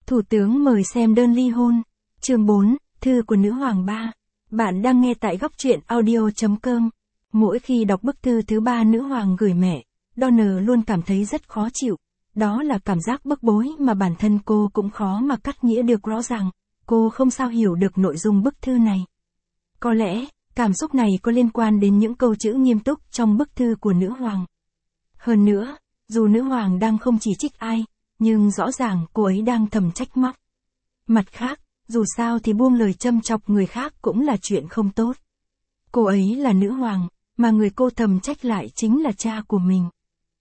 Thủ tướng mời xem đơn ly hôn. Chương 4, thư của nữ hoàng 3. Bạn đang nghe tại góc truyện audio.com. Mỗi khi đọc bức thư thứ 3 nữ hoàng gửi mẹ, Donna luôn cảm thấy rất khó chịu. Đó là cảm giác bức bối mà bản thân cô cũng khó mà cắt nghĩa được rõ ràng. Cô không sao hiểu được nội dung bức thư này. Có lẽ, cảm xúc này có liên quan đến những câu chữ nghiêm túc trong bức thư của nữ hoàng. Hơn nữa, dù nữ hoàng đang không chỉ trích ai, nhưng rõ ràng cô ấy đang thầm trách móc. Mặt khác, dù sao thì buông lời châm chọc người khác cũng là chuyện không tốt. Cô ấy là nữ hoàng, mà người cô thầm trách lại chính là cha của mình.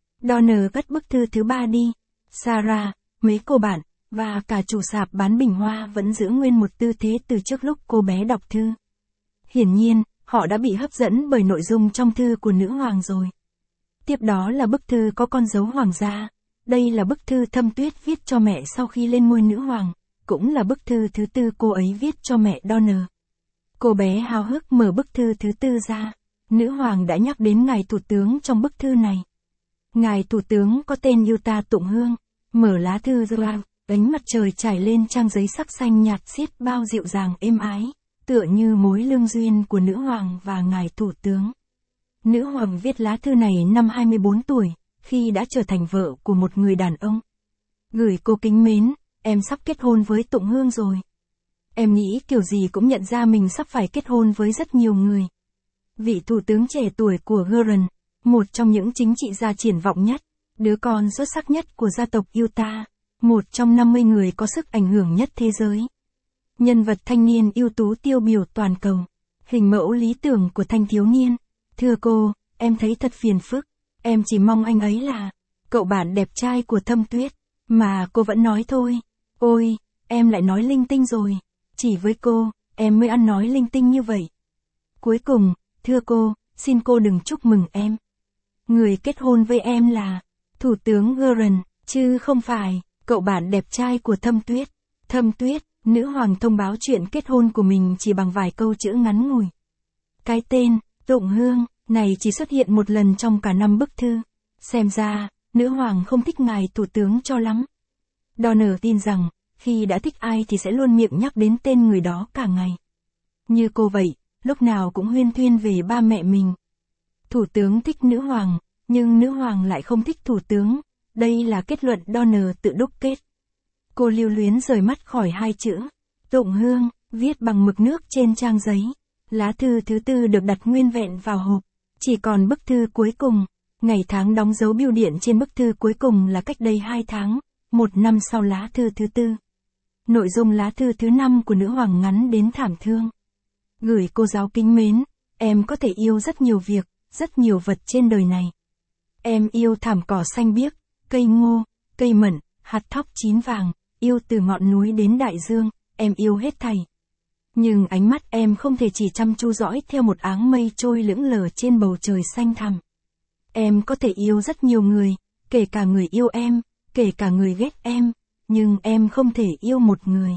Donna cất bức thư thứ 3 đi. Sarah, mấy cô bạn, và cả chủ sạp bán bình hoa vẫn giữ nguyên một tư thế từ trước lúc cô bé đọc thư. Hiển nhiên, họ đã bị hấp dẫn bởi nội dung trong thư của nữ hoàng rồi. Tiếp đó là bức thư có con dấu hoàng gia. Đây là bức thư Thâm Tuyết viết cho mẹ sau khi lên ngôi nữ hoàng, cũng là bức thư thứ 4 cô ấy viết cho mẹ Donna. Cô bé háo hức mở bức thư thứ 4 ra. Nữ hoàng đã nhắc đến ngài thủ tướng trong bức thư này. Ngài thủ tướng có tên Yuta Tụng Hương. Mở lá thư ra, ánh mặt trời trải lên trang giấy sắc xanh nhạt xiết bao dịu dàng êm ái, tựa như mối lương duyên của nữ hoàng và ngài thủ tướng. Nữ hoàng viết lá thư này năm 24 tuổi, khi đã trở thành vợ của một người đàn ông. Gửi cô kính mến, em sắp kết hôn với Tụng Hương rồi. Em nghĩ kiểu gì cũng nhận ra mình sắp phải kết hôn với rất nhiều người. Vị thủ tướng trẻ tuổi của Gurren, một trong những chính trị gia triển vọng nhất, đứa con xuất sắc nhất của gia tộc Utah, một trong 50 người có sức ảnh hưởng nhất thế giới. Nhân vật thanh niên ưu tú tiêu biểu toàn cầu, hình mẫu lý tưởng của thanh thiếu niên. Thưa cô, em thấy thật phiền phức, em chỉ mong anh ấy là cậu bạn đẹp trai của Thâm Tuyết, mà cô vẫn nói thôi. Ôi, em lại nói linh tinh rồi, chỉ với cô, em mới ăn nói linh tinh như vậy. Cuối cùng, thưa cô, xin cô đừng chúc mừng em. Người kết hôn với em là Thủ tướng Gurren, chứ không phải cậu bạn đẹp trai của Thâm Tuyết. Thâm Tuyết, nữ hoàng thông báo chuyện kết hôn của mình chỉ bằng vài câu chữ ngắn ngủi. Cái tên Tụng Hương này chỉ xuất hiện một lần trong cả 5 bức thư. Xem ra, nữ hoàng không thích ngài thủ tướng cho lắm. Donna tin rằng, khi đã thích ai thì sẽ luôn miệng nhắc đến tên người đó cả ngày. Như cô vậy, lúc nào cũng huyên thuyên về ba mẹ mình. Thủ tướng thích nữ hoàng, nhưng nữ hoàng lại không thích thủ tướng. Đây là kết luận Donna tự đúc kết. Cô lưu luyến rời mắt khỏi hai chữ Tụng Hương, viết bằng mực nước trên trang giấy. Lá thư thứ 4 được đặt nguyên vẹn vào hộp. Chỉ còn bức thư cuối cùng. Ngày tháng đóng dấu bưu điện trên bức thư cuối cùng là cách đây 2 tháng, 1 năm sau lá thư thứ 4. Nội dung lá thư thứ 5 của nữ hoàng ngắn đến thảm thương. Gửi cô giáo kính mến, em có thể yêu rất nhiều việc, rất nhiều vật trên đời này. Em yêu thảm cỏ xanh biếc, cây ngô, cây mận, hạt thóc chín vàng, yêu từ ngọn núi đến đại dương, em yêu hết thảy. Nhưng ánh mắt em không thể chỉ chăm chú dõi theo một áng mây trôi lững lờ trên bầu trời xanh thẳm. Em có thể yêu rất nhiều người, kể cả người yêu em, kể cả người ghét em, nhưng em không thể yêu một người.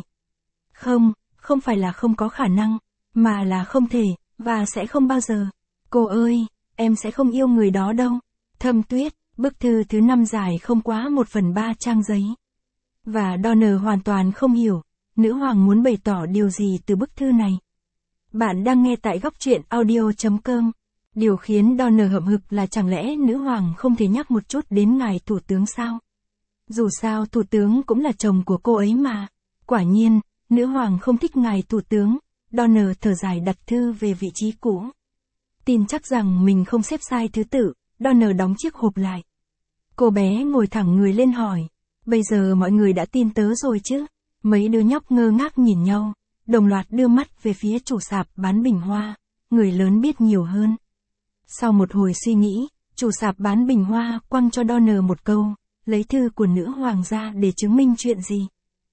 Không phải là không có khả năng, mà là không thể, và sẽ không bao giờ. Cô ơi, em sẽ không yêu người đó đâu. Thâm Tuyết, bức thư thứ 5 dài không quá 1/3 trang giấy. Và Donna hoàn toàn không hiểu, nữ hoàng muốn bày tỏ điều gì từ bức thư này. Bạn đang nghe tại góc truyện audio.com. Điều khiến Donna hậm hực là chẳng lẽ nữ hoàng không thể nhắc một chút đến ngài thủ tướng sao? Dù sao thủ tướng cũng là chồng của cô ấy mà. Quả nhiên, nữ hoàng không thích ngài thủ tướng. Donna thở dài đặt thư về vị trí cũ. Tin chắc rằng mình không xếp sai thứ tự, Donna đóng chiếc hộp lại. Cô bé ngồi thẳng người lên hỏi. Bây giờ mọi người đã tin tớ rồi chứ? Mấy đứa nhóc ngơ ngác nhìn nhau, đồng loạt đưa mắt về phía chủ sạp bán bình hoa. Người lớn biết nhiều hơn. Sau một hồi suy nghĩ, chủ sạp bán bình hoa quăng cho Donna một câu. Lấy thư của nữ hoàng ra để chứng minh chuyện gì?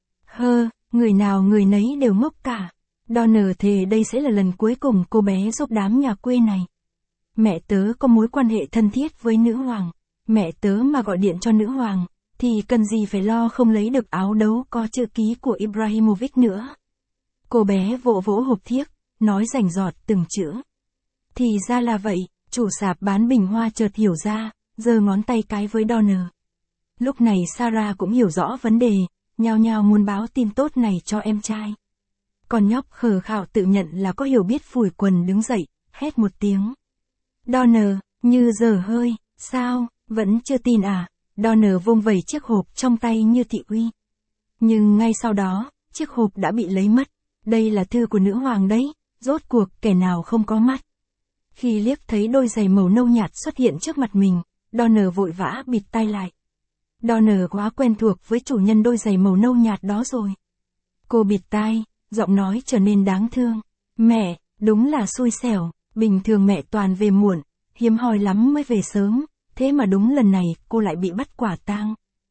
Người nào người nấy đều ngốc cả. Donna thề đây sẽ là lần cuối cùng cô bé giúp đám nhà quê này. Mẹ tớ có mối quan hệ thân thiết với nữ hoàng. Mẹ tớ mà gọi điện cho nữ hoàng, thì cần gì phải lo không lấy được áo đấu có chữ ký của Ibrahimovic nữa. Cô bé vỗ vỗ hộp thiếc, nói rành rọt từng chữ. Thì ra là vậy, chủ sạp bán bình hoa chợt hiểu ra, giơ ngón tay cái với Donna. Lúc này Sarah cũng hiểu rõ vấn đề, nhao nhao muốn báo tin tốt này cho em trai. Con nhóc khờ khạo tự nhận là có hiểu biết phủi quần đứng dậy, hét một tiếng. Donner, như dở hơi, sao, vẫn chưa tin à? Donner vung vẩy chiếc hộp trong tay như thị uy. Nhưng ngay sau đó, chiếc hộp đã bị lấy mất. Đây là thư của nữ hoàng đấy, rốt cuộc kẻ nào không có mắt. Khi liếc thấy đôi giày màu nâu nhạt xuất hiện trước mặt mình, Donner vội vã bịt tai lại. Donner quá quen thuộc với chủ nhân đôi giày màu nâu nhạt đó rồi. Cô bịt tai, giọng nói trở nên đáng thương. Mẹ, đúng là xui xẻo, bình thường mẹ toàn về muộn, hiếm hoi lắm mới về sớm, thế mà đúng lần này cô lại bị bắt quả tang.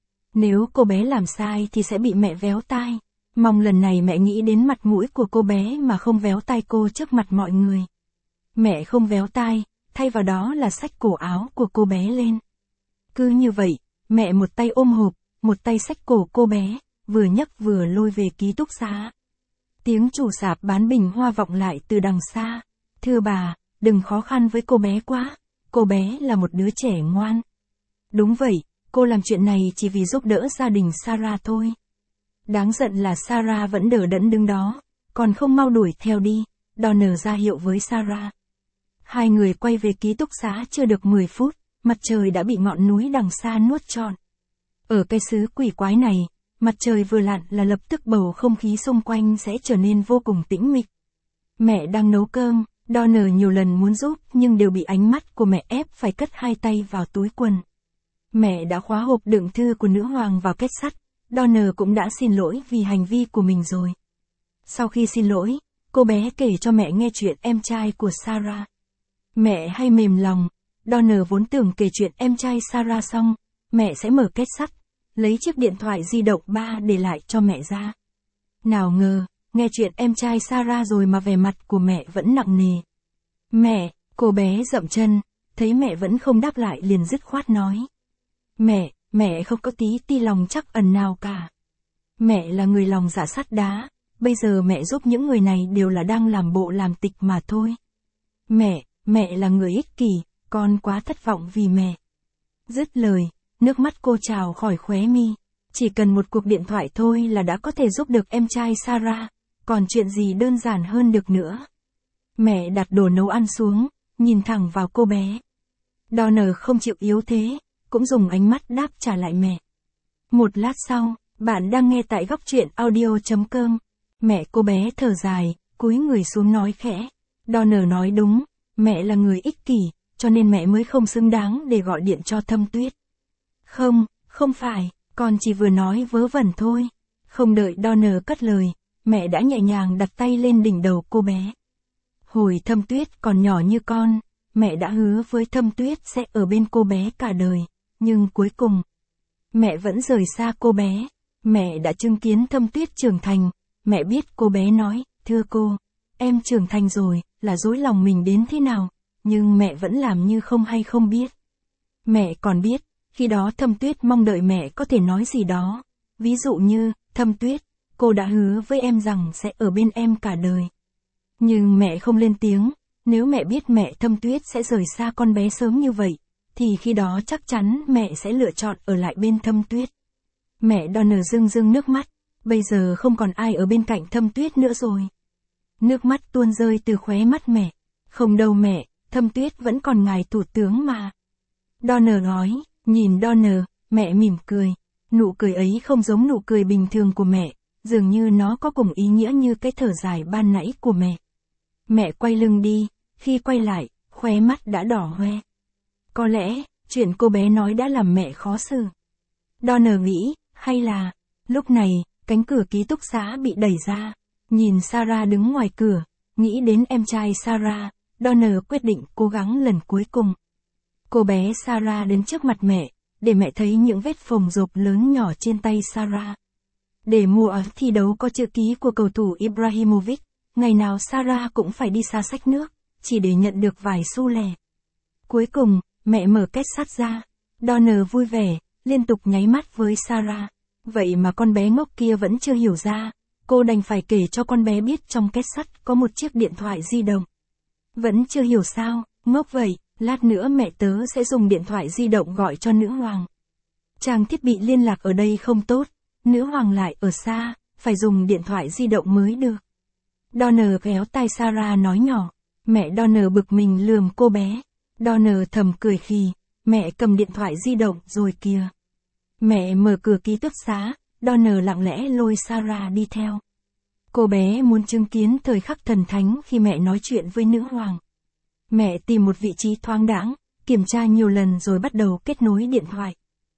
Nếu cô bé làm sai thì sẽ bị mẹ véo tai. Mong lần này mẹ nghĩ đến mặt mũi của cô bé mà không véo tai cô trước mặt mọi người. Mẹ không véo tai, thay vào đó là xách cổ áo của cô bé lên. Cứ như vậy, mẹ một tay ôm hộp, một tay xách cổ cô bé, vừa nhấc vừa lôi về ký túc xá. Tiếng chủ sạp bán bình hoa vọng lại từ đằng xa. Thưa bà, đừng khó khăn với cô bé quá, cô bé là một đứa trẻ ngoan. Đúng vậy, cô làm chuyện này chỉ vì giúp đỡ gia đình Sarah thôi. Đáng giận là Sarah vẫn đờ đẫn đứng đó, còn không mau đuổi theo đi, Donner ra hiệu với Sarah. Hai người quay về ký túc xá chưa được 10 phút, mặt trời đã bị ngọn núi đằng xa nuốt trọn. Ở cái xứ quỷ quái này, mặt trời vừa lặn là lập tức bầu không khí xung quanh sẽ trở nên vô cùng tĩnh mịch. Mẹ đang nấu cơm, Donner nhiều lần muốn giúp nhưng đều bị ánh mắt của mẹ ép phải cất hai tay vào túi quần. Mẹ đã khóa hộp đựng thư của nữ hoàng vào kết sắt, Donner cũng đã xin lỗi vì hành vi của mình rồi. Sau khi xin lỗi, cô bé kể cho mẹ nghe chuyện em trai của Sarah. Mẹ hay mềm lòng, Donner vốn tưởng kể chuyện em trai Sarah xong, mẹ sẽ mở kết sắt, lấy chiếc điện thoại di động ba để lại cho mẹ ra. Nào ngờ, nghe chuyện em trai Sarah rồi mà vẻ mặt của mẹ vẫn nặng nề. Mẹ, cô bé dậm chân, thấy mẹ vẫn không đáp lại liền dứt khoát nói. Mẹ không có tí ti lòng trắc ẩn nào cả. Mẹ là người lòng dạ sắt đá, bây giờ mẹ giúp những người này đều là đang làm bộ làm tịch mà thôi. Mẹ là người ích kỷ, con quá thất vọng vì mẹ. Dứt lời, nước mắt cô trào khỏi khóe mi. Chỉ cần một cuộc điện thoại thôi là đã có thể giúp được em trai Sarah, còn chuyện gì đơn giản hơn được nữa. Mẹ đặt đồ nấu ăn xuống, nhìn thẳng vào cô bé. Donner không chịu yếu thế, cũng dùng ánh mắt đáp trả lại mẹ. Một lát sau, bạn đang nghe tại góc truyện audio.com. Mẹ cô bé thở dài, cúi người xuống nói khẽ. Donner nói đúng, mẹ là người ích kỷ, cho nên mẹ mới không xứng đáng để gọi điện cho Thâm Tuyết. Không phải, con chỉ vừa nói vớ vẩn thôi. Không đợi Donner cất lời, mẹ đã nhẹ nhàng đặt tay lên đỉnh đầu cô bé. Hồi Thâm Tuyết còn nhỏ như con, mẹ đã hứa với Thâm Tuyết sẽ ở bên cô bé cả đời, nhưng cuối cùng, mẹ vẫn rời xa cô bé. Mẹ đã chứng kiến Thâm Tuyết trưởng thành, mẹ biết cô bé nói, thưa cô, em trưởng thành rồi, là dối lòng mình đến thế nào, nhưng mẹ vẫn làm như không hay không biết. Mẹ còn biết, khi đó Thâm Tuyết mong đợi mẹ có thể nói gì đó, ví dụ như, Thâm Tuyết, cô đã hứa với em rằng sẽ ở bên em cả đời. Nhưng mẹ không lên tiếng, nếu mẹ biết mẹ Thâm Tuyết sẽ rời xa con bé sớm như vậy, thì khi đó chắc chắn mẹ sẽ lựa chọn ở lại bên Thâm Tuyết. Mẹ Donner rưng nước mắt, bây giờ không còn ai ở bên cạnh Thâm Tuyết nữa rồi. Nước mắt tuôn rơi từ khóe mắt mẹ. Không đâu mẹ, Thâm Tuyết vẫn còn ngài thủ tướng mà. Donner nói, nhìn Donner, mẹ mỉm cười. Nụ cười ấy không giống nụ cười bình thường của mẹ, dường như nó có cùng ý nghĩa như cái thở dài ban nãy của mẹ. Mẹ quay lưng đi, khi quay lại, khóe mắt đã đỏ hoe. Có lẽ, chuyện cô bé nói đã làm mẹ khó xử. Donner nghĩ, hay là, lúc này, cánh cửa ký túc xá bị đẩy ra. Nhìn Sarah đứng ngoài cửa, nghĩ đến em trai Sarah, Donner quyết định cố gắng lần cuối cùng. Cô bé Sarah đến trước mặt mẹ, để mẹ thấy những vết phồng rộp lớn nhỏ trên tay Sarah. Để mua áo thi đấu có chữ ký của cầu thủ Ibrahimovic, ngày nào Sarah cũng phải đi xa xách nước, chỉ để nhận được vài xu lẻ. Cuối cùng, mẹ mở két sắt ra. Donner vui vẻ, liên tục nháy mắt với Sarah. Vậy mà con bé ngốc kia vẫn chưa hiểu ra. Cô đành phải kể cho con bé biết trong két sắt có một chiếc điện thoại di động. Vẫn chưa hiểu sao, ngốc vậy, lát nữa mẹ tớ sẽ dùng điện thoại di động gọi cho nữ hoàng. Trang thiết bị liên lạc ở đây không tốt, nữ hoàng lại ở xa, phải dùng điện thoại di động mới được. Donna kéo tay Sarah nói nhỏ. Mẹ Donna bực mình lườm cô bé. Donna thầm cười khì, mẹ cầm điện thoại di động rồi kìa. Mẹ mở cửa ký túc xá, Donna lặng lẽ lôi Sarah đi theo. Cô bé muốn chứng kiến thời khắc thần thánh khi mẹ nói chuyện với nữ hoàng. Mẹ tìm một vị trí thoáng đãng, kiểm tra nhiều lần rồi bắt đầu kết nối điện thoại.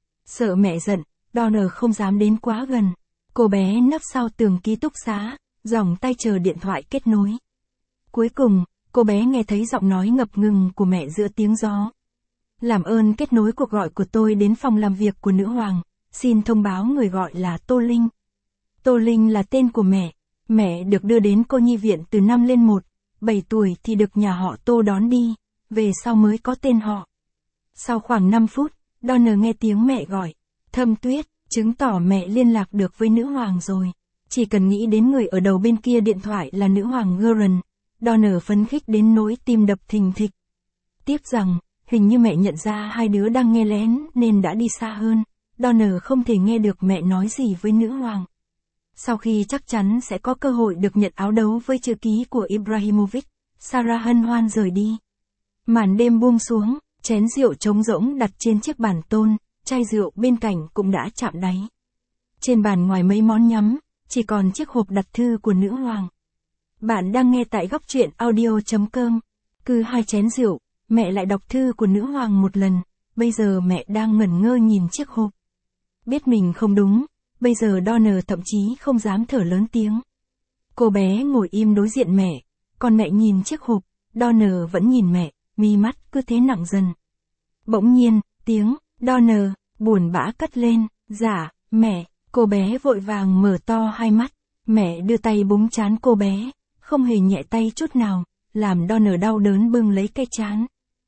Sợ mẹ giận, Donna không dám đến quá gần. Cô bé nấp sau tường ký túc xá, giòng tay chờ điện thoại kết nối. Cuối cùng, cô bé nghe thấy giọng nói ngập ngừng của mẹ giữa tiếng gió. Làm ơn kết nối cuộc gọi của tôi đến phòng làm việc của nữ hoàng, xin thông báo người gọi là Tô Linh. Tô Linh là tên của mẹ. Mẹ được đưa đến cô nhi viện từ năm lên 1, 7 tuổi thì được nhà họ Tô đón đi, về sau mới có tên họ. Sau khoảng 5 phút, Donna nghe tiếng mẹ gọi, Thâm Tuyết, chứng tỏ mẹ liên lạc được với nữ hoàng rồi. Chỉ cần nghĩ đến người ở đầu bên kia điện thoại là nữ hoàng Gurren, Donna phấn khích đến nỗi tim đập thình thịch. Tiếp rằng, hình như mẹ nhận ra hai đứa đang nghe lén nên đã đi xa hơn, Donna không thể nghe được mẹ nói gì với nữ hoàng. Sau khi chắc chắn sẽ có cơ hội được nhận áo đấu với chữ ký của Ibrahimovic, Sarah hân hoan rời đi. Màn đêm buông xuống, chén rượu trống rỗng đặt trên chiếc bàn tôn, chai rượu bên cạnh cũng đã chạm đáy. Trên bàn ngoài mấy món nhắm, chỉ còn chiếc hộp đặt thư của nữ hoàng. Bạn đang nghe tại góc truyện audio.com. Cứ 2 chén rượu, mẹ lại đọc thư của nữ hoàng một lần, bây giờ mẹ đang ngẩn ngơ nhìn chiếc hộp. Biết mình không đúng, bây giờ Donna thậm chí không dám thở lớn tiếng. Cô bé ngồi im đối diện mẹ, còn mẹ nhìn chiếc hộp, Donna vẫn nhìn mẹ, mi mắt cứ thế nặng dần. Bỗng nhiên, tiếng Donna buồn bã cất lên, dạ, mẹ. Cô bé vội vàng mở to hai mắt, mẹ đưa tay búng trán cô bé, không hề nhẹ tay chút nào, làm Donna đau đớn bưng lấy cái trán.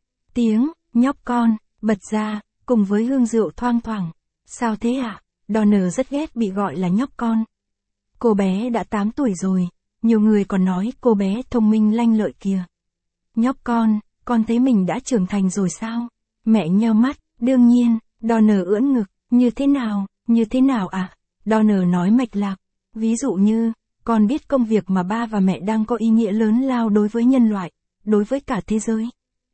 Tiếng nhóc con bật ra, cùng với hương rượu thoang thoảng. Sao thế ạ? Donna rất ghét bị gọi là nhóc con. Cô bé đã 8 tuổi rồi, nhiều người còn nói cô bé thông minh lanh lợi kìa. Nhóc con thấy mình đã trưởng thành rồi sao? Mẹ nheo mắt, đương nhiên, Donna ưỡn ngực, như thế nào ạ? Donna nói mạch lạc, ví dụ như, con biết công việc mà ba và mẹ đang có ý nghĩa lớn lao đối với nhân loại, đối với cả thế giới.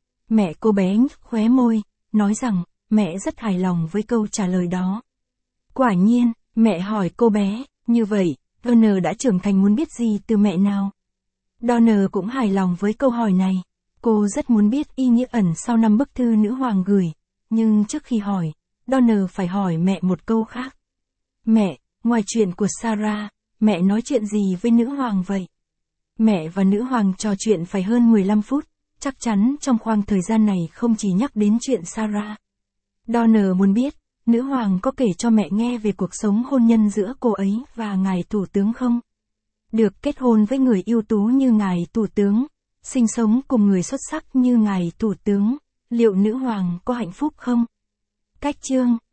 Mẹ cô bé nhếch khóe môi, nói rằng, mẹ rất hài lòng với câu trả lời đó. Quả nhiên, mẹ hỏi cô bé, như vậy, Donna đã trưởng thành muốn biết gì từ mẹ nào? Donna cũng hài lòng với câu hỏi này. Cô rất muốn biết ý nghĩa ẩn sau 5 bức thư nữ hoàng gửi, nhưng trước khi hỏi, Donna phải hỏi mẹ một câu khác. Mẹ, ngoài chuyện của Sarah, mẹ nói chuyện gì với nữ hoàng vậy? Mẹ và nữ hoàng trò chuyện phải hơn 15 phút, chắc chắn trong khoảng thời gian này không chỉ nhắc đến chuyện Sarah. Donna muốn biết, nữ hoàng có kể cho mẹ nghe về cuộc sống hôn nhân giữa cô ấy và ngài thủ tướng không? Được kết hôn với người ưu tú như ngài thủ tướng, sinh sống cùng người xuất sắc như ngài thủ tướng, liệu nữ hoàng có hạnh phúc không? Cách chương